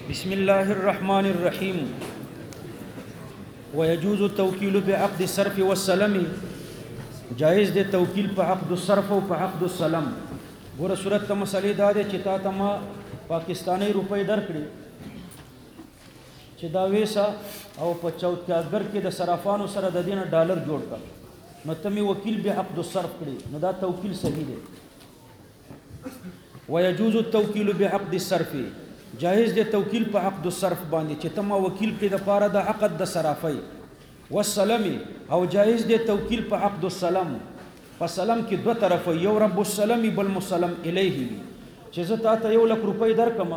بسم الله الرحمن الرحيم. ويجوز التوكيل بعقد الصرف والسلم. جائز دے توکیل په عقد الصرف او په عقد السلم. ګوره صورت ته مسلې دا دی چې تا ته ما پاکستانی روپۍ درکړي چې دا ویسا او په چوکاګر کې د صرافانو سره د دینه ډالر جوړ کړ، نو ته می وکیل به عقد الصرف کړي، نو دا توکیل صحیح دی. ويجوز التوكيل بعقد الصرف. جائز دی توکیل په عقد الصرف باندې چې ته ما وکیل کړي د پاره د عقد د صرافۍ. والسلم، او جائز دی توکیل په عقد السلم. په سلم کې دوه طرفه، یو رب السلم بل مسلم الیه وي. چې زه تا ته 1,00,000 روپۍ درکم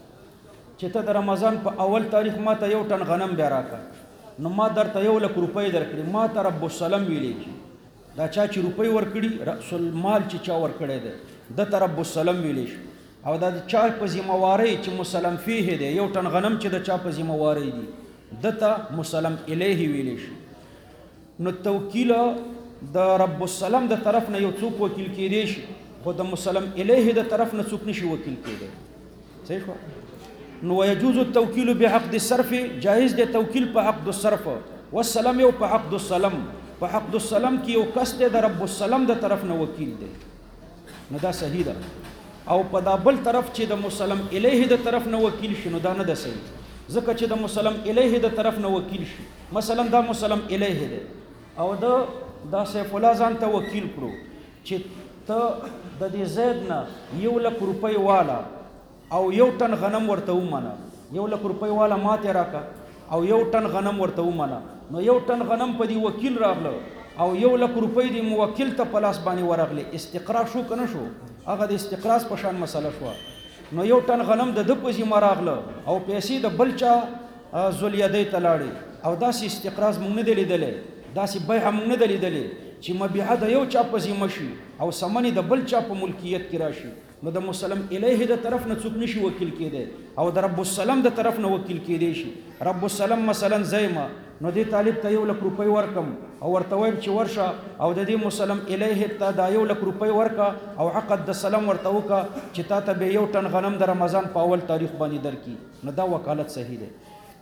چې ته د رمضان په اول تاریخ ما ته 1 ټن غنم بیا راکړه، نو ما درته 1,00,000 روپۍ درکړي، ما ته رب السلم ویلی چې دا چا چې روپۍ ورکړي رأس المال چې چا ورکړی دی د ته رب السلم ویلی شي، او دا چا په ذمہواری چې مسلم فیه دی 1 ټن غنم چې د چا په ذمہواری دی د ته مسلم الیه ویلی شي. نو توکیل د رب السلم د طرف نه یو څوک وکیل کېدی شي، خو د مسلم الیه د طرف نه څوک نشي وکیل کېدی. صحیح شو؟ نو ويجوز التوكيل بعقد الصرف. جائز دی توکیل په عقد الصرف. والسلام یو په عقد السلم. په عقد السلم کې یو کس دی د رب السلم د طرف نه وکیل دی، نو دا صحیح ده. او په دا بل طرف چې د مسلم الیه د طرف نه وکیل شي، نو دا نه ده صحیح، ځکه چې د مسلم الیه د طرف نه وکیل شي، مثلا دا مسلم الیه دی او دا سیف الله ځان ته وکیل کړو چې ته د دې زید نه 1,00,000 روپۍ والا او 1 ټن غنم ورته ومنه، 1,00,000 روپۍ والا ماته راکا او 1 ټن غنم ورته ومنه، نو 1 ټن غنم په دې وکیل راغله او 1,00,000 روپۍ د موکل ته په لاس باندې ورغله، استقرار شو کنه شو؟ هغه د استقراض په شان مسله شو. نو 1 ټن غنم د په ذمہ راغله او پیسې د بل چا ذولیدې ته لاړې، او داسې استقراض مونږ نه دی لیدلی، داسې بیع مونږ نه دی لیدلی چې مبيعه د یو چا په ذمہ شي او سمنې د بل چا په ملکیت کې راشي. نو د مسلم الیه د طرف نه څوک نشي وکیل کېدی، او د رب السلم د طرف نه وکیل کېدی شي. رب السلم مثلا زیمه، نو دې طالب ته 1,00,000 روپۍ ورکم او ورته وایم چې ورشه او د دې مسلم الیه ته دا 1,00,000 روپۍ ورکا او عقد د سلام ورته وکا چې تا ته به 1 ټن غنم د رمضان په اول تاریخ باندې درکې، نو دا وکالت صحیح ده.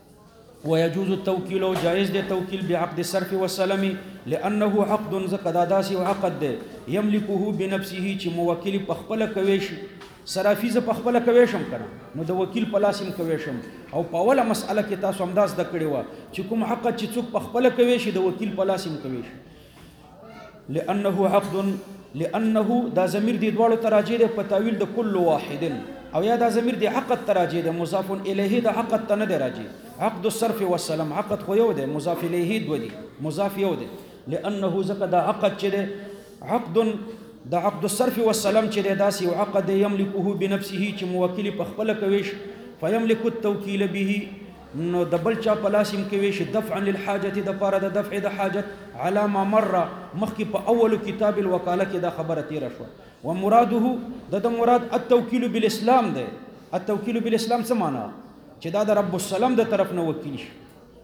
ويجوز التوكيل. جائز دی توکیل بعقد الصرف والسلم لانه عقد زقداداسي وعقد ده يملكه بنفسه چې موکل په خپل کوي شي، صرافي ز په خپل کوي شم کنه، نو د وکیل په لاسم کوي شم. او په اوله مسأله کې تاسو همداس د کړي و چې کوم حق چې څوک په خپل کوي شي د وکیل په لاسم کوي شي. لانه عقد، لانه دا ضمیر دی دواړو تراجع ده په تعویل د کل واحد، او یا دا ضمیر دی عقد تراجع ده مضاف الیه د عقد ته نه دی راجع. عقد الصرف والسلام عقد خو یو دی، مضاف الیه دو دی، مضاف یو دی. لانه زکه دا عقد چې دی عقد د عقد الصرف والسلام چې دی داسې یو عقد یملکه بنفسه چې موکل په خپل کوي شي، فیملک التوکیل به، نو د بل چا په لاس هم کوي شي دفعا للحاجه د پاره د دفع د حاجت على ما مر مخکې په اول کتاب الوکاله کې دا خبره تیر شو. ومراده د مراد التوکیل بالاسلام دی. التوکیل بالاسلام څه معنا؟ چې دا د رب السلام د طرف نه وکیل شي.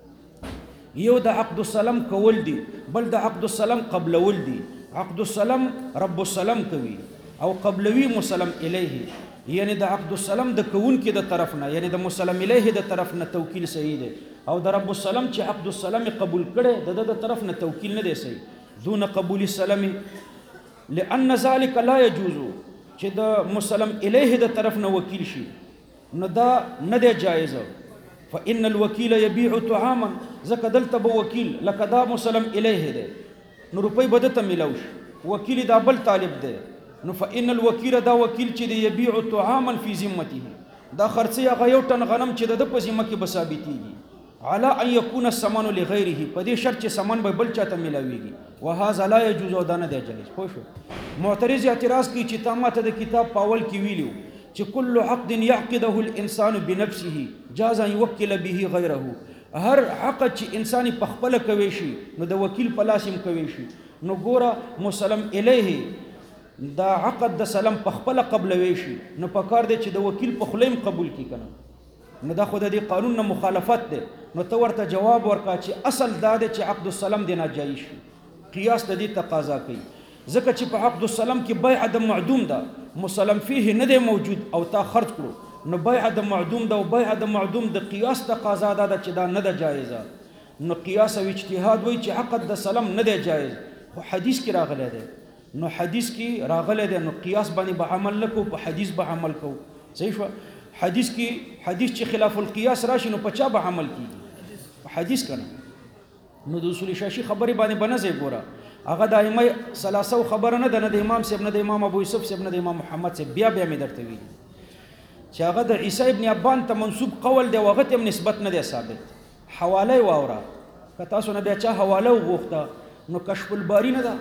یو د عقد السلام کول دی، بل د عقد السلام قبلول دی. عقد السلام رب السلام کوي او قبلوي مسلم الیه، یعنی د عقد السلام د کون کې د طرف نه، یعنی د مسلم الیه د طرف نه توکیل صحیح دی. او د رب السلام چې عقد السلام قبول کړي د طرف نه توکیل نه دی صحیح دون قبول السلام. لان ذلك لا يجوز، چې د مسلم الیه د طرف نه وکیل شي نو دا نه دی جایز. فان الوکیل یبيع طعاما، ځکه دلته به وکیل لکه دا مسلم الیه دی نو روپۍ به دته میلاو شي، وکیل دا بل طالب دی، نو فان الوکیل دا وکیل چې دی یبيع طعاما فی ذمته، دا خرڅي هغه 1 ټن غنم چې د په ذمه کې به ثابتېږي، على ان يكون الثمن لغيره، په دې شرط چې ثمن به بل چاته میلاویږي. وهذا لا يجوز، او دا نه دی جایز. پوه شو؟ معترض اعتراض کوي چې تا ماته د کتاب پاول کې ویلو چې كل عقد يعقده الانسان بنفسه جاز ان يوكل به غيره، هر عقد چې انسان په خپل کوي شي نو د وکیل په لاس هم کوي شي. نو ګوره مسلم الیه دا عقد د سلام په خپل قبلوي شي، نو په کار دی چې د وکیل په خلیم قبول کی کنه، نو دا خو د دې قانون نه مخالفت ده. نو ته ورته جواب ورکا چې اصل دا دی چې عقد السلام دی ناجایز شي، قیاس د دې تقاضا کوي، ځکه چې په عقد السلام کې بیع د معدوم ده، مسلم فيه نه دی موجود او تا خرج کړو نو بیع د معدوم ده او بیع د معدوم د قیاس تقاضا ده چې دا نه ده جایزه. نو قیاس او اجتهاد وایي چې عقد د سلام نه دی جایز، خو حدیث کې راغلی دی. نو حدیث کې راغلی دی نو قیاس باندې به عمل نه کوو، په حدیث به عمل کوو. صحیح شوه؟ حدیث چې خلاف القیاس راشي نو په چا به عمل کیږي؟ په حدیث کنه. نو د اصول شاشي خبرې باندې به نه ځې ګوره، هغه د ائمه ثلاثه خبره نه ده، نه د امام صاحب، نه د امام ابو یوسف صاحب، نه د امام محمد صاحب. بیا مې درته ویلي چې هغه د عیسی ابن ابان ته منسوب قول دی، هغه ته نسبت نه دی ثابت. حواله واوره که تاسو نه بیا چا حواله وغوښته نو کشف الباری نه ده.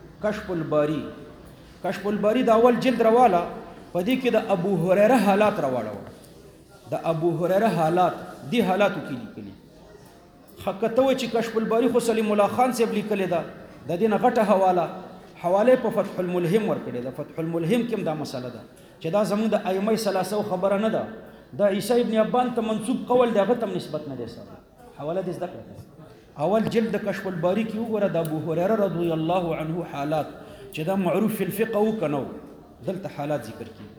کشف الباری د اول جلد رواله، په دې کې د ابو هريره حالات راوړل. د ابو هريره حالات دی حالاتو کې لیکلي. حقیقت و چې کشف الباری خو سلیم الله خان صاحب لیکلی ده، د دې نه غټه حواله په فتح الملهم ورکړې ده. فتح الملهم کې دا مسله ده چې دا زموږ د ائمه ثلاثه خبره نه ده، د عیسی ابن ابان ته منسوب قول دی، هغه ته نسبت نه دی سره. حواله دې زده کړه. اول جلد کشف الباری کې وګوره د ابو هريره رضی الله عنه حالات چې دا معروف فی الفقه وکنو، دلته حالات ذکر کړي.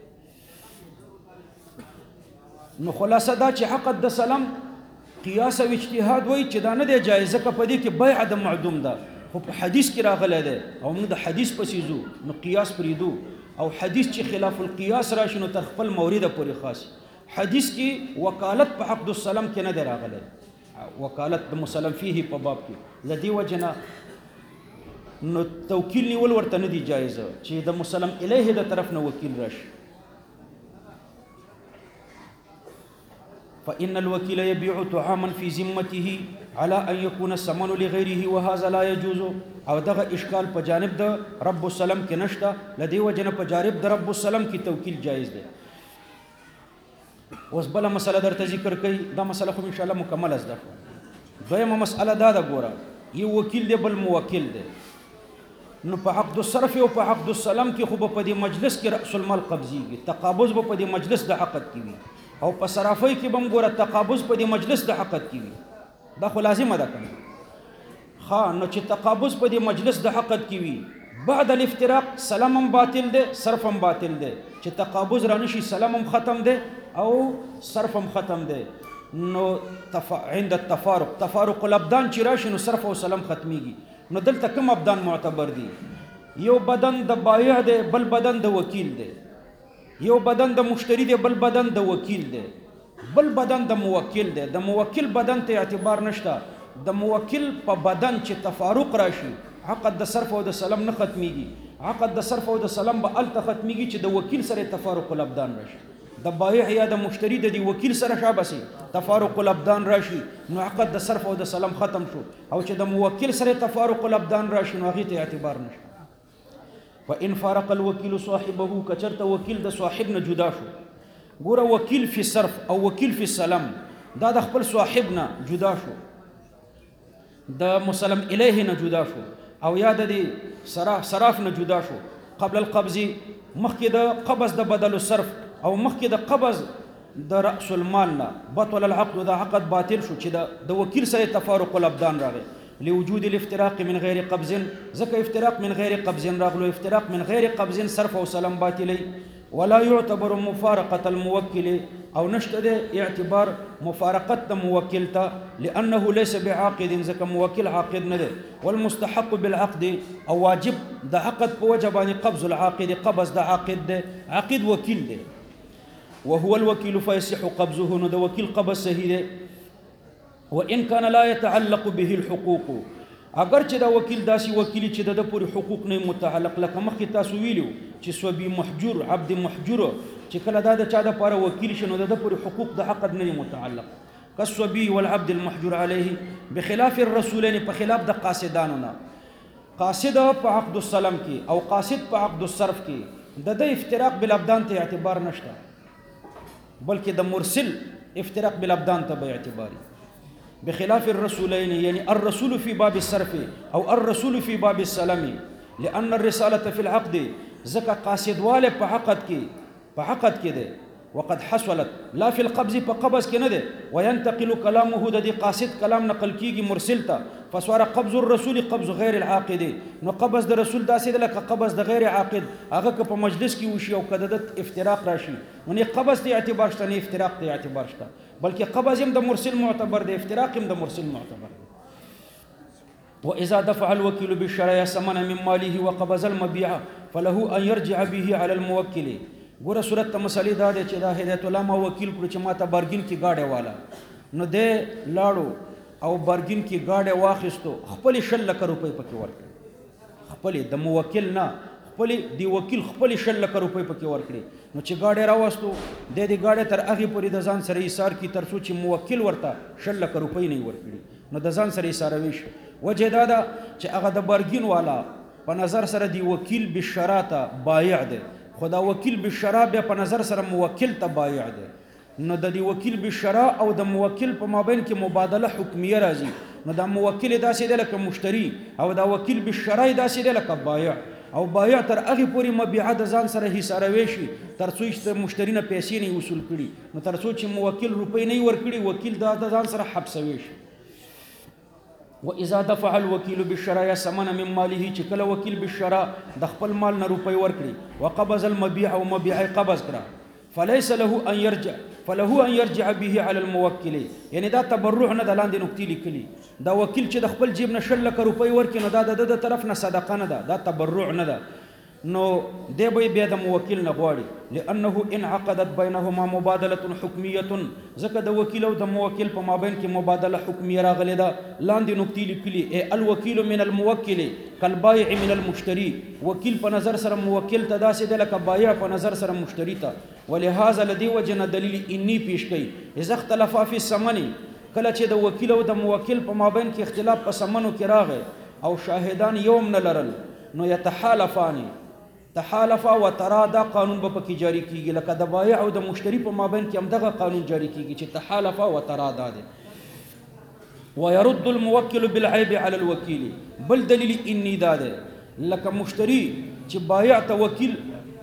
نو خلاصه دا چې عقد د سلام قیاس او اجتهاد وایي چې دا نه دی جایز، ځکه په دې کې بیع د معدوم ده، خو په حدیث کې راغلی دی او موږ د حدیث پسې ځو نو قیاس پرېږدو. او حدیث چې خلاف القیاس راشي نو تر خپل مورده پورې خاص. حدیث کې وکالت په عقد السلام کې نه دی راغلی، وکالت د مسلم فيه په باب کې. له دې وجه نه نو توکیل نیول ورته نه دی جایزه چې د مسلم الیه د طرف نه وکیل راشي. فإن الوكيل يبيع طعاما في ذمته على أن يكون الثمن لغيره وهذا لا يجوز. او دغه اشکال په جانب د رب السلام کې نشته، لدی وجنه په جانب د رب السلام کې توکیل جایز دی. اوس بل مسله درته ذکر کړي، دا مسله خو ان شاء الله مکمل زده. دویمه مسله دا ده، ګوره یو وکیل دی بل موکل دی. نو په عقد الصرف او په عقد السلام کې خو په دې مجلس کې رأس المال قبضيږي، تقابض په دې مجلس د عقد کې وي، او په صرافۍ کې بم ګوره تقابض په دې مجلس د عقد کې وي. دا خو لازمه ده کنه. نو چې تقابض په دې مجلس د عقد کې وي، بعد الافتراق سلام هم باطل دی، صرف هم باطل دی. چې تقابض را نشي سلام هم ختم دی او صرف هم ختم دی. نو عند التفارق، تفارق الابدان چې راشي نو صرف او سلام ختميږي. نو دلته کوم ابدان معتبر دي؟ یو بدن د بایع دی، بل بدن د وکیل دی. یو بدن د مشتری دی، بل بدن د وکیل دی، بل بدن د موکل دی. د موکل بدن ته اعتبار نشته. د موکل په بدن چې تفارق راشي عقد د صرف او د سلام نه ختميږي. عقد د صرف او د سلام به الته ختميږي چې د وکیل سره تفارق الابدان راشي. د بایع یا د مشتری د وکیل سره شابسي تفارق الابدان راشي نو عقد د صرف او د سلام ختم شو. او چې د موکل سره تفارق الابدان راشي نو هغه ته اعتبار نشته. وان فارق الوكيل صاحبه، کچرته وکیل د صاحب نه جدا شو. ګوره وکیل فی صرف او وکیل فی سلام دا د خپل صاحب نه جدا شو، د مسلم الیه نه جدا شو، او یا د صراف نه جدا شو. قبل القبض، مخکې د قبض د بدل الصرف او مخکې د قبض د رأس المال نه بطل العقد، دا عقد باطل شو چې د وکیل سره تفارق الابدان راغی. لوجود الافتراق من غیر قبض، ځکه افتراق من غیر قبض راغلو. افتراق من غیر قبض صرف او سلام باطلی. ولا يعتبر مفارقة الموكل، او نشته اعتبار مفارقت د موکل ته، لانه ليس بعاقد، ځکه موکل عاقد نه دی. والمستحق بالعقد، او واجب د عقد په وجه باندې قبض العاقد، قبض د عاقد دی، عاقد وکیل دی. وهو الوكيل فيصح قبضه، نو د وکیل قبض صحیح دی. وان كان لا يتعلق به الحقوق، اگر چې دا وکیل داسې وکیلی چې د پورې حقوق نه متعلق، لکه مخکې تاسو ویلو چې صبي محجور، عبد محجور، چې کله دا د چا د پاره وکیل شنو د پورې حقوق د عقد نه متعلق. كالصبي والعبد المحجور عليه، بخلاف الرسولين، په خلاف د قاصدانو نه. قاصد په عقد السلام کې او قاصد په عقد الصرف کې د افتراق بالابدان ته اعتبار نشته، بلکې د مرسل افتراق بالابدان ته به اعتباري. بخلاف الرسولين، يعني الرسول في باب الصرف او الرسول في باب السلام، لأن الرسالة في العقد، ځکه قاصد والے په عقد کې ده، وقد حصلت لا في القبض په قبض کې نه ده وينتقل كلامه د دې قاصد کلام نقل کیږي مرسل ته فصار قبض الرسول قبض غیر العاقد نو قبض د رسول داسې ده لکه قبض د غیر عاقد هغه که په مجلس کې وشي او کده د افتراق راشي نو نه قبض ته اعتبار شته نه افتراق ته اعتبار شته بلکې قبض هم د مرسل معتبر دی افتراق هم د مرسل معتبر دی وإذا دفع الوكيل بالشراء ثمن من ماله وقبض المبيع فله أن يرجع به على الموكل ګوره صورت ته مسلې دا دی چې دا هدایت الله ما وکیل کړو چې ما ته بارګین کې گاډی والا نو دی لاړو او بارګین کې گاډی واخیستو خپلې 100 لکه روپۍ پکې ورکړې خپلې د موکل نه خپلې دی وکیل خپلې 100 لکه روپۍ پکې ورکړې نو چې گاډی راوستو د دې گاډی تر هغې پورې د ځان سره ایثار کړي تر څو چې موکل ورته 100 لکه روپۍ نه ورکړي نو د ځان سره ایثاروي شي وجه دا ده چې هغه د بارګین والا په نظر سره دی وکیل بالشراء ته بایع دی خدا وکیل بالشراء بیا په نظر سره موکل ته بایع دی نو د دې وکیل بالشراء او د موکل په مابین کې مبادله حکمیه راځي نو دا موکل داسې دی لکه مشتری او دا وکیل بالشراء داسې دی لکه بایع او بایع تر هغې پورې مبیعه د ځان سره حساروی شي تر څو چې د مشتری نه پیسې نه وصول کړي نو تر څو چې موکل روپۍ نه ورکړي وکیل دا د ځان سره حبسوي شي وإذا دفع الوكيل بالشراء ثمن من ماله چې کله وکیل بالشراء د خپل مال نه روپۍ ورکړي وقبض المبيع او مبيع قبض کړه فليس له ان يرجع به على الموكل یعنی دا تبرع نه د لاندې نقطې لیکلي دا وکیل چې د خپل جیب نه 100 لکه روپۍ ورکړي نو دا د طرف نه صدقه نه ده دا تبرع نه ده نو دی به بیا د موکل نه غواړي لانه ان عقدت بينهما مبادله حکمیه ځکه د وکیل او د موکل په مابین کې مبادله حکمیه راغلې ده لاندې نقطې لیکلي الوکیل من الموکل کالبایع من المشتری وکیل په نظر سره موکل ته داسې دی لکه بایع په نظر سره مشتری ته ولهذا لدی وجه دلیل انی پیش کوي اذا اختلف فی الثمن کله چې د وکیل او د موکل په مابین کې اختلاف په ثمنو کې راغی او شاهدان یوم نه لرل نو یتحالفان تحالفا و ترادا قانون به پکې جاری کیږي لکه د بایع او د مشتری په مابین کې همدغه قانون جاری کیږي چې تحالفا و ترادا دی ويرد الموكل بالعيب على الوكيل بل دلیل انی دا دی لکه مشتری چې بایع ته وکیل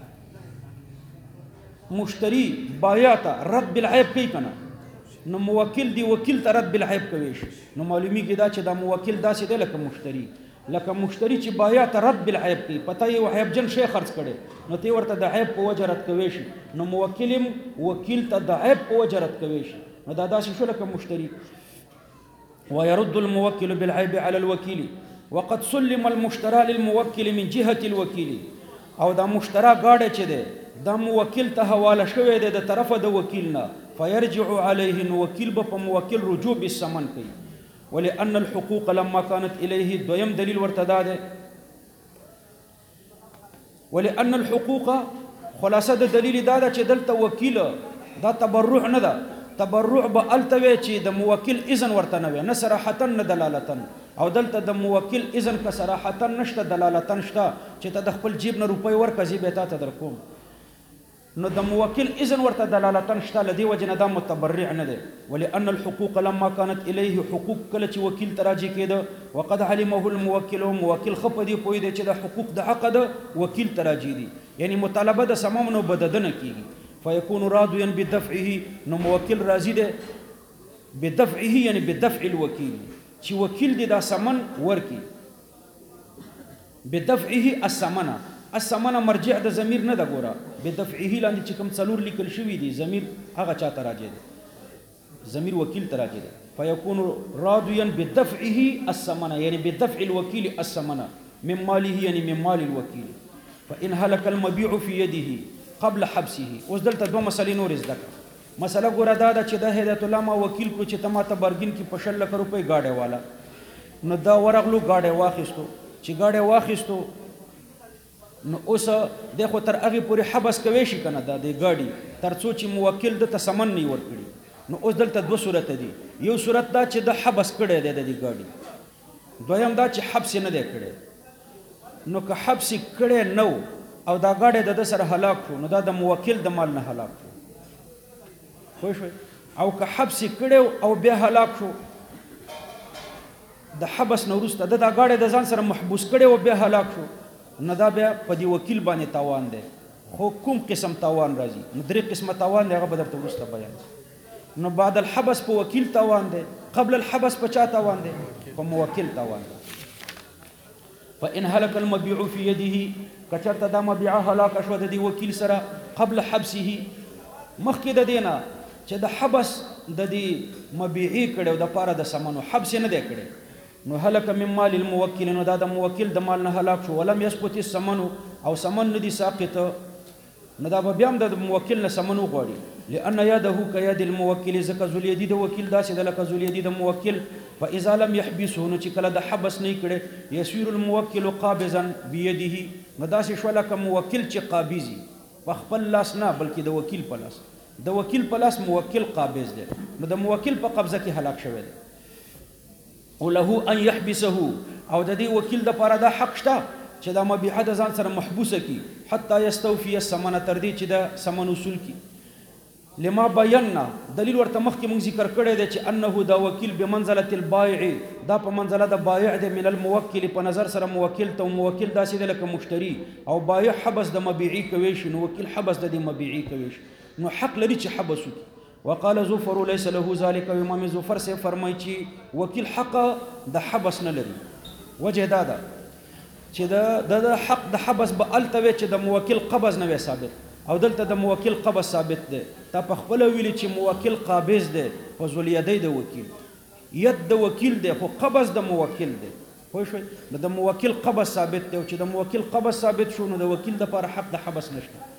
مشتری بایع ته رد بالعیب کوي کنه نو موکل دی وکیل ته رد بالعیب کوي نو معلومیږي دا چې دا موکل داسې دی لکه مشتری چې بایع ته رد بالعیب کوي پته یې عیب جن شی خرڅ کړي نو تی ورته د عیب په وجه رد کوي شي نو موکل وکیل ته د عیب په وجه رد کوي شي نو دا داسې شو لکه مشتری ويرد الموكل بالعيب على الوكيل وقد سلم المشترى للموكل من جهة الوكيل او دا مشترى غاړه چې ده دا موکل ته حواله شوی دی د طرفه د وکیل نه فيرجع عليه نو وکیل به په موکل رجوع بالثمن کوي ولأن الحقوق لما كانت إليه دویم دلیل ورته دا ده ولأن الحقوق خلاصه د دلیل دا ده چې دلته وکیل دا تبرع نه ده تبرع به التوي چې د موکل اذن ورته نه وي نه صراحتا نه دلالتا او دلته د موکل اذن که صراحتا نشته دلالتا شته چې ته د خپل جیب نه روپۍ ورکړې به تا ته درکوم نو د موکل اذن ورته دلالتا شته لدی وجنه دا متبرع نه ده ولأن الحقوق لما كانت اليه حقوق کله چې وکیل تراجي کېده وقد علمه الموکل موکل خپدي پوي دی چې د حقوق د حق د وکیل تراجي دي یعنی مطالبه د سمام نو بددنه کیږي فيكون راضيا بدفعه نو موکل راضي ده بدفعه یعنی بدفع الوکیل چې وکیل دی دا سمن ورکی بدفعه السمن مرجع د ضمیر نه دا ګوره بدفعه لاندې چې کوم څلور لیکل شوی دی ضمیر هغه چاته راځي دی ضمیر وکیل ته راځي دی فيكون راضيا بدفعه السمن یعنی بدفع الوکیل السمن من ماله یعنی من مال الوکیل فإن هلك المبيع في يده قبل حبسه اوس دلته دوه مسلې نور زده مسله ګوره دا ده چې د هدایت الله ما وکیل کو چې ته ماته برګین کې په 100 لک روپۍ گاډی والا نو دا ورغلو گاډی واخیستو چې گاډی واخیستو نو اوس د خو تر هغه پورې حبس کوي شي کنه دا د گاډي تر څو چې موکل د تسمن نه ورکړي نو اوس دلته دوه صورت دي یو صورت دا چې د حبس کړي دی د گاډي دویم دا چې حبس نه دی کړي نو که حبس کړي نو او دا گاډی د سره هلاک شو نو دا د موکل د مال نه هلاک شو خو شو او که حبس کړي او بیا هلاک شو د حبس نو وروسته د گاډی د ځان سره محبوس کړي او بیا هلاک شو نو دا بیا په دی وکیل باندې تاوان دی خو کوم قسم تاوان راځي نو درې قسمه تاوان دی هغه به درته وروسته بیان نو بعد الحبس په وکیل تاوان دی قبل الحبس په چا تاوان دی په موکل تاوان دی فإن هلك المبيع في يده کچرته دا مبيع هلاک شو د دې وکیل سره قبل حبسه مخکې د دینا چې د حبس د دې مبيعي کړو د پاره د سمنو حبس نه دی کړی نو هلك من مال الموکل نو دا د موکل د مال نه هلاک شو ولم يسقط الثمن او ثمن ندي ساقط نو دا بیا هم د موکل نه سمنو غواړي لأن يده كيد الموکل زکه ذل یدی د وکیل داسې د لکه ذل یدی د موکل فاذا لم يحبسه نو چې کله د حبس نه کړي يسير الموکل قابضا بيده نو داسې شو لکه موکل چې قابضي په خپل لاس نه بلکې د وکیل په لاس د وکیل په لاس موکل قابض دی نو د موکل په قبضه کې هلاک شوی دی او له ان يحبسه او د دې وکیل د پاره د حق شته چې دا مبيعه د ځان سره محبوسه کی حتی يستوفي الثمن تر دې چې د ثمن وصول کی لما بینا دلیل ورته مخکې موږ ذکر کړی دی چې انه دا وکیل بمنزله البائع دا په منزله د بائع دی من الموکل په نظر سره موکل ته موکل داسې دی لکه مشتری او بائع حبس د مبيعي کوي شي نو وکیل حبس د دې مبيعي کوي شي نو حق لري چې حبس وکړي وقال زفر ليس له ذلك امام زفر سے فرمایي چې وکیل حق د حبس نه لري وجه دا ده چې د حق د حبس به التوي چې د موکل قبض نه وي ثابت او دلته د موکل قبض ثابت دی تا په خپل ویلي چې موکل قابض دی په ذل یدی د وکیل ید د وکیل دی خو قبض د موکل دی پوه شئ د موکل قبض ثابت دی او چې د موکل قبض ثابت شو نو د وکیل دپاره حق د حبس نشته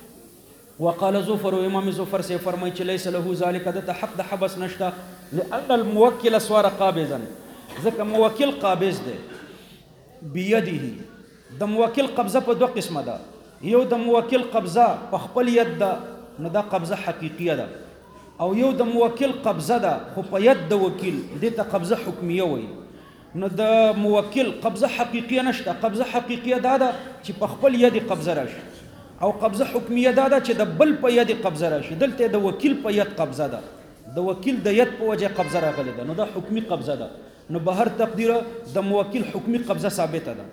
وقال زفر امام زفر سے فرمایي چې ليس له ذلك دته حق د حبس نشته لأن الموکل صار قابضا ځکه موکل قابض دی بيده د موکل قبضه په دوه قسمه ده یو د موکل قبضه په خپل ید ده نو دا قبضه حقیقیه ده او یو د موکل قبضه ده خو په ید د وکیل دې ته قبضه حکمیه وایي نو د موکل قبضه حقیقیه نشته قبضه حقیقیه دا ده چې په خپل ید قبضه راشي او قبضه حکمیه دا ده چې د بل په ید قبضه راشي دلته د وکیل په ید قبضه ده د وکیل د ید په وجه قبضه راغلی ده نو دا حکمی قبضه ده نو به هر تقدیره د موکل حکمی قبضه ثابته ده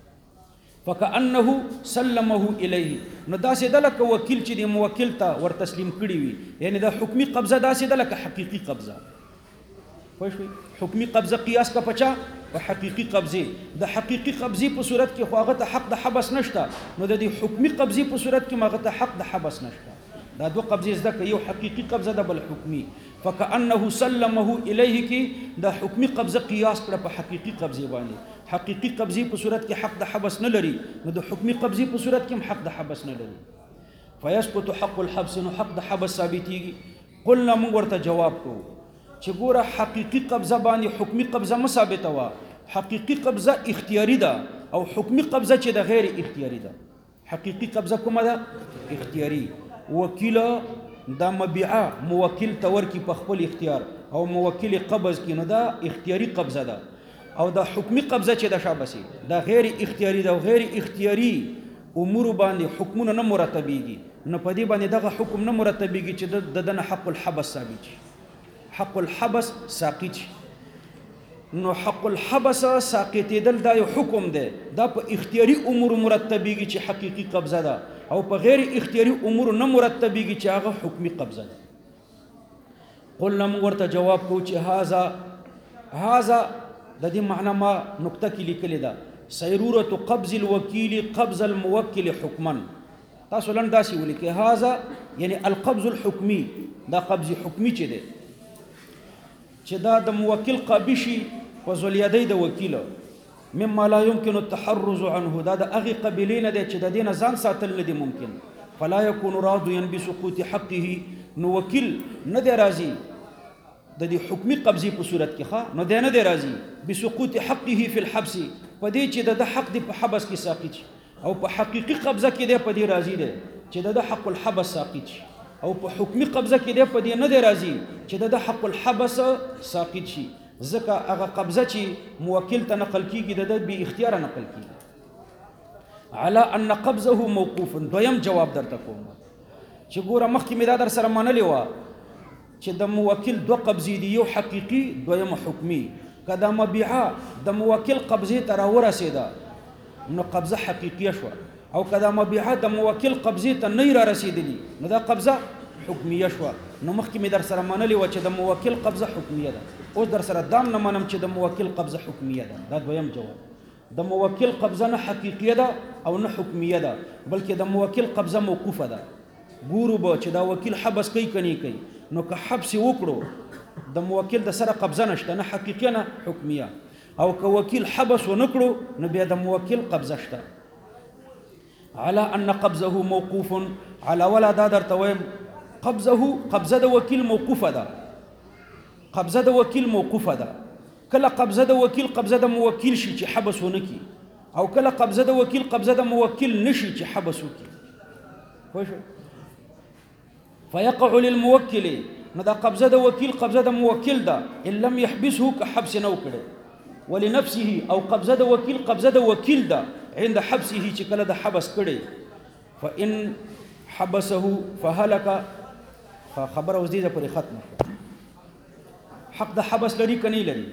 فكأنه سلمه الیه نو داسې د لکه وکیل چې د موکل ته ور تسلیم کړي وي یعنی د حکمی قبضه داسې د لکه حقیقي قبضه پوه شئ حکمی قبضه قیاس کا پچا او حقیقي قبضه د حقیقي قبضه په صورت کې خو هغه ته حق د حبس نشته نو د دې حکمی قبضه په صورت کې هغه ته حق د حبس نشته دا دوه قبضه زده کوي یو حقیقي قبضه ده بل حکمی فكأنه سلمه الیه کې د حکمی قبضه قیاس کړه په حقیقي قبضه باندې حقیقي قبضه په صورت کې حق د حبس نه لري نو د حکمی قبضه په صورت کې حق د حبس نه لري فيسقط حق الحبس نو حق د حبس ثابتيږي قلنا موږ ورته جواب کوو چې ګوره حقیقي قبضه باندې حکمی قبضه ما ثابته وا حقیقي قبضه اختیاري ده او حکمی قبضه چې د غیر اختیاري ده حقیقي قبضه کومه ده اختیاري وکیل دا مبيعه موکل تور کی په خپل اختیار او موکل قبض کی نو دا اختیاري قبضه ده او دا حکمی قبضه چې د شابسي دا غیر اختیاري ده او غیر اختیاري امور باندې حکمونه نه مرتبيږي نو په دې باندې دغه حکم نه مرتبيږي چې د دنه حق الحبس ثابت شي حق الحبس ساقط شي نو حق الحبس ساقط دل دا یو حکم ده دا په اختیاري امور مرتبيږي چې حقيقي قبضه ده او په غیر اختیاري امور نه مرتبيږي چې هغه حکمی قبضه ده قلنا ورته جواب کو چې هاذا د دې معنا ما نقطه کې لیکل ده سيروره قبض الوكيل قبض الموكل حكما تاسو لن داسي ولیکي هاذا یعنی القبض الحكمي دا قبض حکمی چي ده چې دا د موکل قابشي په ذل یدی د وکیل مما لا يمكن التحرز عنه دا د اغه قبیلین ده چې د دین ځان ساتل نه دي ممکن فلا يكون راضيا بسقوط حقه نو وکیل نه دی راضي د دې حکمی قبضه په صورت کې ښه نو دی نه دی راضي بسقوط حقه في الحبس پدې چې د حق د په حبس کې ساقط او په حقيقي قبضه کې دی پدې راضي دی چې د حق الحبس ساقط او په حکمی قبضه کې دی پدې نه دی راضي چې د حق الحبس ساقط شي ځکه هغه قبضه چې موکل ته نقل کیږي د به اختیار نقل کیږي على ان قبضه موقوف دویم جواب درته کوم چې ګوره مخکې مې دا در سره منلې و چې د موکل دوه قبضې دي یو حقيقي دویم حکمی کدا مبيعه د موکل قبضه تر ورسېده نو قبضه حقيقيه شو او کدا مبيعه د موکل قبضه ته نه را رسیدلی نو دا قبضه حکمیه شو. نو مخکې مې در سره منلې و چې د موکل قبضه حکمیه ده، اوس در سره دام نه منم چې د موکل قبضه حکمیه ده. دا دویم جواب. د موکل قبضه نه حقیقیه ده او نه حکمیه ده، بلکې د موکل قبضه موقوفه ده. ګورو به چې دا وکیل حبس کوي کني کوي، نو که حبس وکړو د موکل د سره قبضه نشته، نه حقیقیه نه حکمیه. او که وکیل حبس ونکړو نو بیا د موکل قبضه شته. على ان قبضه موقوف على ولا دا درته وایم قبضه د وکیل موقوفه ده. قبضه د وکیل موقوفه ده. کله قبضه د وکیل قبضه د موکل شي چې حبس ونکي، او کله قبضه د وکیل قبضه د موکل نشي چې حبس وکي. خو فيقع للموكل نو دا قبضه د وکیل قبضه د موکل ده ان لم يحبسه كحبس نو کړي، ولنفسه او قبضه د وکیل قبضه د وکیل ده عند حبسه چې کله د حبس کړي. فان حبسه فهلك خبر اوس دې پورې ختم. حق د حبس لري کني لري؟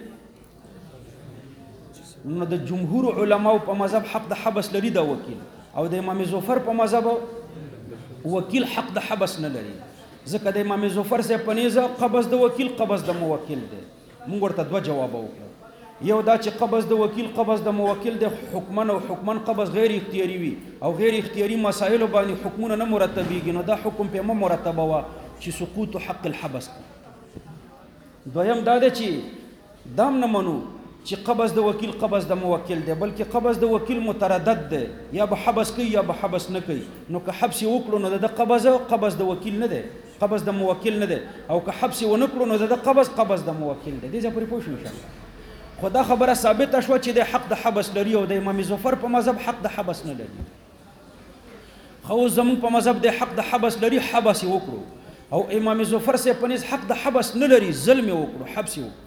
نو د جمهور علماو په مذهب حق د حبس لري دا وکیل، او د امام ظفر په مذهب وکیل حق د حبس نه لري. ځکه د امام ظفر سے پنیزه قبض د وکیل قبض د موکل دی. موږ ورته دوه جواب وکړو. یو دا چې قبض د وکیل قبض د موکل د حکمن او حکمن قبض غیر اختیاري وي، او غیر اختیاري مسائل باندې حکمونه نه مرتبيږي، نو دا حکم په ما مرتبه وا چې سقوط حق الحبس. دویم دا دی چې دام نه منو چې قبض د وکیل قبض د موکل دی، بلکې قبض د وکیل متردد دی، یا به حبس کوي یا به حبس نه کوي. نو که حبس وکړو نو د قبض د وکیل نه دی، قبض د موکل نه دی، او که حبس ونه کړو نو د قبض د موکل دی. دې ځای پورې پوه شو ان شاء الله. خدا خبره ثابته شوه چې د حق د حبس لري، او د امام ظفر په مذهب حق د حبس نه لري. خو زمون په مذهب د حق د حبس لري، حبس وکړو، او امام ظفر سے پنځ حق د حبس نه لري، ظلم وکړو، حبس وکړو.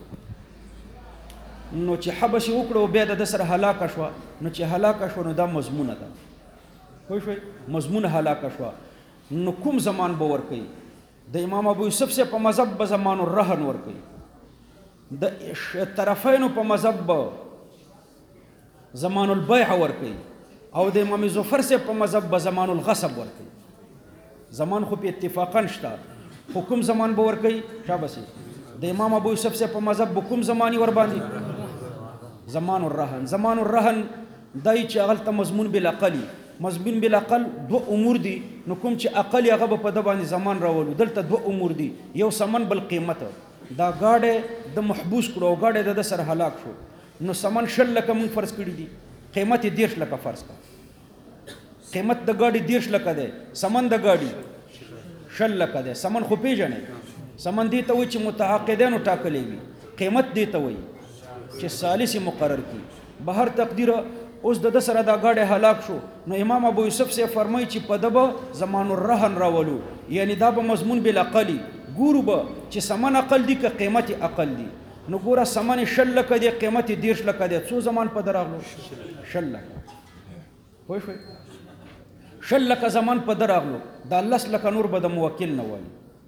نو چې حبس وکړو بیا د سره هلاک شو، نو چې هلاک شو نو دا مضمونه ده. خو شوي مضمون هلاک شو. نو کوم زمان به ور کوي؟ د امام ابو یوسف سے په مذهب به زمان الرهن ور کوي، د طرفینو په مذهب به زمان البيع ور کوي، او د امام ظفر سے په مذهب به زمان الغصب ور کوي. زمان خو په اتفاقا شته، حکم زمان به ور کوي شابسي. د امام ابو یوسف سے په مذهب به کوم زمانی ور باندې زمان الرهن. زمان الرهن دای چې غلطه مضمون بالعقل، مضمون بالعقل دو امور دي. نو کوم چې عقل هغه په د باندې زمان راولو، دلته دو امور دي، یو سمن بل قیمت. دا گاډه د محبوس کړو، گاډه د سر هلاک شو، نو سمن شل لکه مون فرض کړی دي، قیمت 10 لکه فرض کړه. قیمت د گاډي 10 لکه ده، سمن د گاډي شل لکه ده. سمن خو پیژنې، سمن دی ته وي چې متعاقدانو ټاکلې وي، قیمت دی ته وي چې ثالث مقرر کی. بهر تقدیر اوس د سره دا گاډه هلاک شو، نو امام ابو یوسف سے فرمایي چې په دبه زمان الرهن راولو، یعنی دا به مضمون بالعقلی ګورو به چې سمن عقل دی که قیمت عقل دی. نو ګوره سمن شل لکه دی، قیمت 10 لکه دی، څو زمان په دراغلو؟ شل لکه. پوه شوي؟ شل لکه زمان په دراغلو، دا 10 لکه نور به د موکل نه وایي.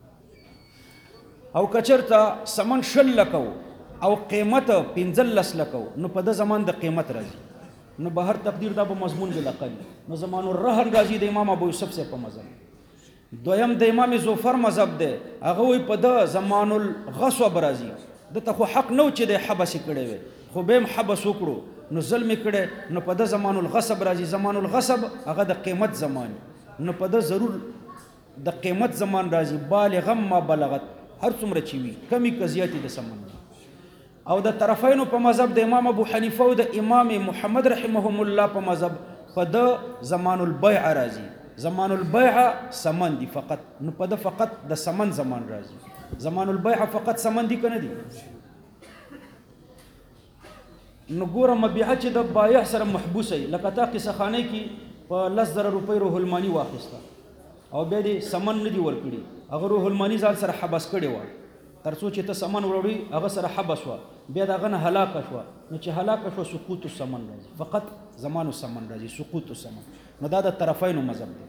او کچرته سمن شل لکه او قیمت 15 لکه، نو په د زمان د قیمت راځي. نو بهر تقدیر دا به مضمون بالعقل. نو زمان الرهن راځي د امام ابو یوسف سے په مذهب. دویم د امام ظفر مذهب دی، هغه وی په د زمان الغصب راځي. دته خو حق نو چې د حبس کړي وي، خو به حبس وکړو نو ظلم کړي، نو په د زمان الغصب راځي. زمان الغصب هغه د قیمت زمان، نو په د ضرور د قیمت زمان راځي. بالغ ما بلغت، هر څومره چی وي، کمی کزیاتی د سمن. او د طرفینو په مذهب د امام ابو حنیفه او د امام محمد رحمهم الله په مذهب په د زمان البيع راځي. زمان البيع سمن دي فقط، نو په د فقط د سمن زمان راځي. زمان البيع فقط سمن دي کنه دي. نو ګوره مبيعه چې د بایع سره محبوسه لکه تا قصه خانه کې په 10,000 روپۍ روح المانی واخیسته، او بیا دې سمن نه دی ورکړي، هغه روح المانی ځان سره حبس کړی و، تر څو چې ته سمن وروړي هغه سره حبس و، بیا دغه نه هلاک شو. نو چې هلاک شو سقوط السمن راځي، فقط زمان السمن راځي، سقوط السمن. نو دا د طرفینو مذهب دی.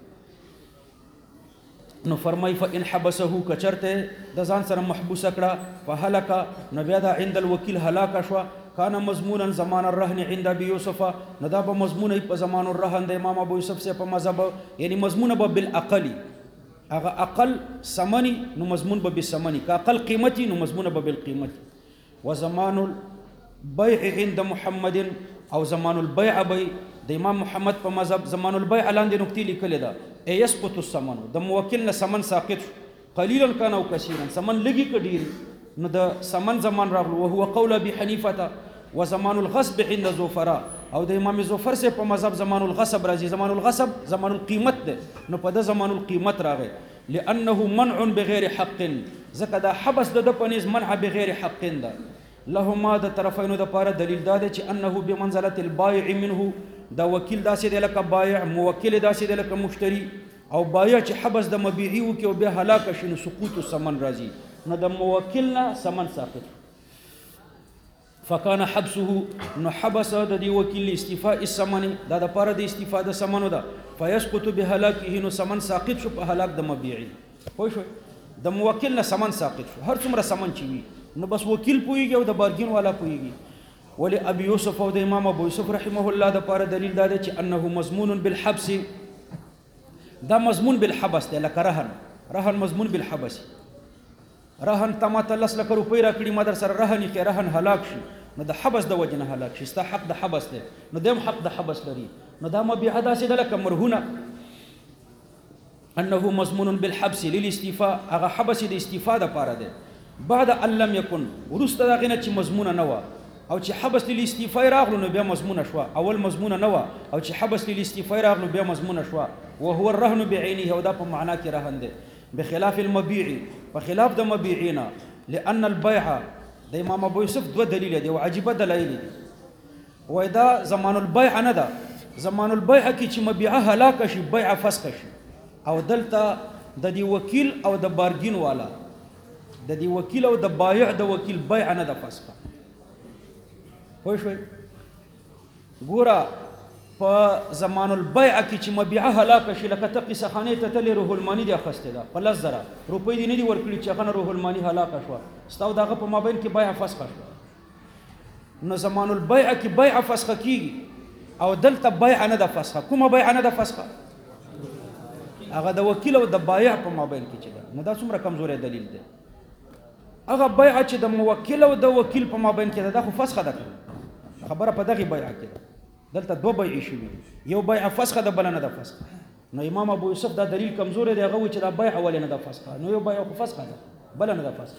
نو فرمای فإن حبسه کچرته د ځان سره محبوس کړه، فهلك نو بیا دا عند الوکیل هلاک شو، کان مضمونا زمان الرهن عند ابي يوسف نو دا به مضمون په زمان الرهن د امام ابو یوسف سے په مذهب یعنی مضمون به بالعقل هغه عقل سمنی نو مضمون به بالسمنی که عقل قیمتي نو مضمون به بالقیمتي وزمان البيع عند محمد او زمان البيع به د امام محمد په مذهب زمان البيع لاندې نقطې لیکل ده يسقط الثمن د موکل نه ثمن ساقط قليلا كان او كثيرا ثمن لګي کډیر نو د ثمن زمان راغلو وهو قول ابي حنيفه وزمان الغصب عند زفراء او د امام زفر سے په مذهب زمان الغصب راځي زمان الغصب زمان القیمت ده نو په د زمان القیمت راغی لانه منع بغیر حق زکه دا حبس د پنيز منع بغیر حق ده لهما د طرفینو د پاره دلیل دا ده چې انه بمنزله البائع منه دا وکیل داسې دی لکه بایع موکل داسې دی لکه مشتری او بایع چې حبس د مبيعي وکي او به هلاک شي نو سقوط الثمن راځي نو د موکل نه ثمن ساقط فکان حبسه نو حبس د دی وکیل استیفاء الثمن دا د پاره د استیفاء د ثمنو ده فیسقط بهلاکه نو ثمن ساقط شو په هلاک د مبيعي خو شو د موکل نه ثمن ساقط شو هر څومره ثمن چي وي نو بس وکیل پويږي او د بارګین والا پويږي ولی ابي يوسف او د امام ابو يوسف رحمه الله د پاره دلیل دا چې انه مضمون بالحبس دا مضمون بالحبس دی لکه رهن مضمون بالحبس رهن تماته لس لک روپۍ راکړي ما در سره رهن کې رهن هلاک شي نو د حبس د وجه نه هلاک شي ستا حق د حبس دی نو دیم حق د حبس لري نو دا مبيعه داسې ده لکه مرهونه انه مضمون بالحبس للاستيفاء هغه حبس د استیفاء د پاره دی بعد ان لم يكن ورسته دا غنه چې مضمونه نه و او چې حبس للاستیفاء راغلو نو بیا مضمونه شو اول مضمونه نه و او چې حبس للاستیفاء راغلو بیا مضمونه شو وهو الرهن بعينه او دا په معنا کې رهن دی بخلاف المبيع وخلاف د مبيعنا لان البيع د امام ابو يوسف دو دلیل دی او عجيبه دلایل دي وای دا زمان البيع نه ده زمان البيع کې چې مبيعه هلاک شي بيع فسخ شي او دلته د دی وکیل او د بارګین والا د دی وکیل او د بایع د وکیل بيع نه ده فسخ خو شوي ګوره په زمان البيع کې چې مبيعه هلاک شي لکه ته قصه خانه ته تل روح المانی دی اخسته ده په 10000 روپۍ دی نه دی ورکړي چې هغه روح المانی هلاک شو ستاو دغه په مابین کې بيع فسخ شو نو زمان البيع کې بيع فسخ کیږي او دلته بيع نه ده فسخ کومه بيع نه ده فسخ هغه د وکیل او د بایع په مابین کې چې ده نو دا څومره کمزوري دلیل دی هغه بيع چې د موکل او د وکیل په مابین کې ده خو فسخ ده خبره په دغه بيع کې ده دلته دو بيع شي یو بيع فسخ ده بل نه ده فسخ نو امام ابو یوسف دا دلیل کمزور دی هغه چې دا بيع ول نه ده فسخ نو یو بيع فسخ ده بل نه ده فسخ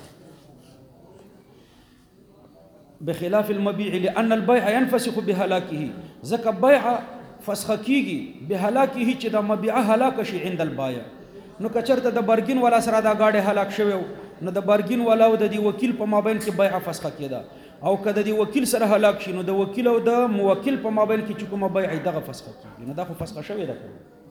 بخلاف المبيع لان البيع ينفسخ بهلاكه زکه بيع فسخ کیږي بهلاکه چې دا مبيع هلاک شي عند البيع نو کچرته د بارګین والا سره دا گاډه هلاک شوی نو د بارګین والا او د وکیل په مابین کې بيع فسخ کیده او کله د وکیل سره هلاک شي نو د وکیل او د موکل په مابین کې چې کومه بيع دغه فسخ کیږي نو دا خو فسخ شوی ده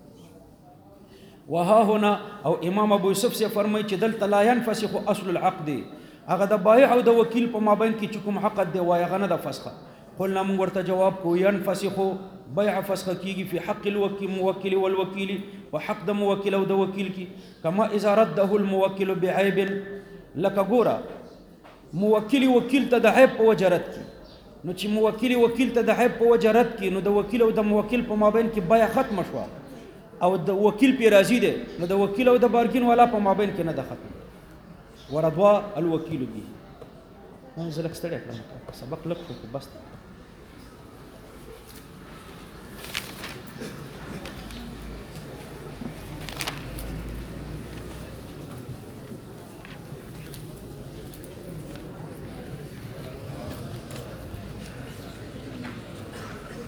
وها هنا او امام ابو يوسف سے فرمایي چې دلته لا ينفسخ اصل العقد هغه د بایع او د وکیل په مابین کې چې کوم حق دی وای هغه نه د فسخ قلنا موږ ورته جواب کو ينفسخ بيع فسخ کیږي په حق الموکل والوکیل وحق د موکل او د وکیل کې کما اذا رده الموکل بعيب لك ګورا موکل وکیل ته د عیب په وجرت کې نو چې موکل وکیل ته د عیب په وجرت کې نو د وکیل او د موکل په مابین کې بيع ختم شو او د وکیل پی راضی دی نو د وکیل او د بارګین والا په مابین کې نه ده ختم ورضوا الوکیل به منزلک ستړی کړم سبق لک بس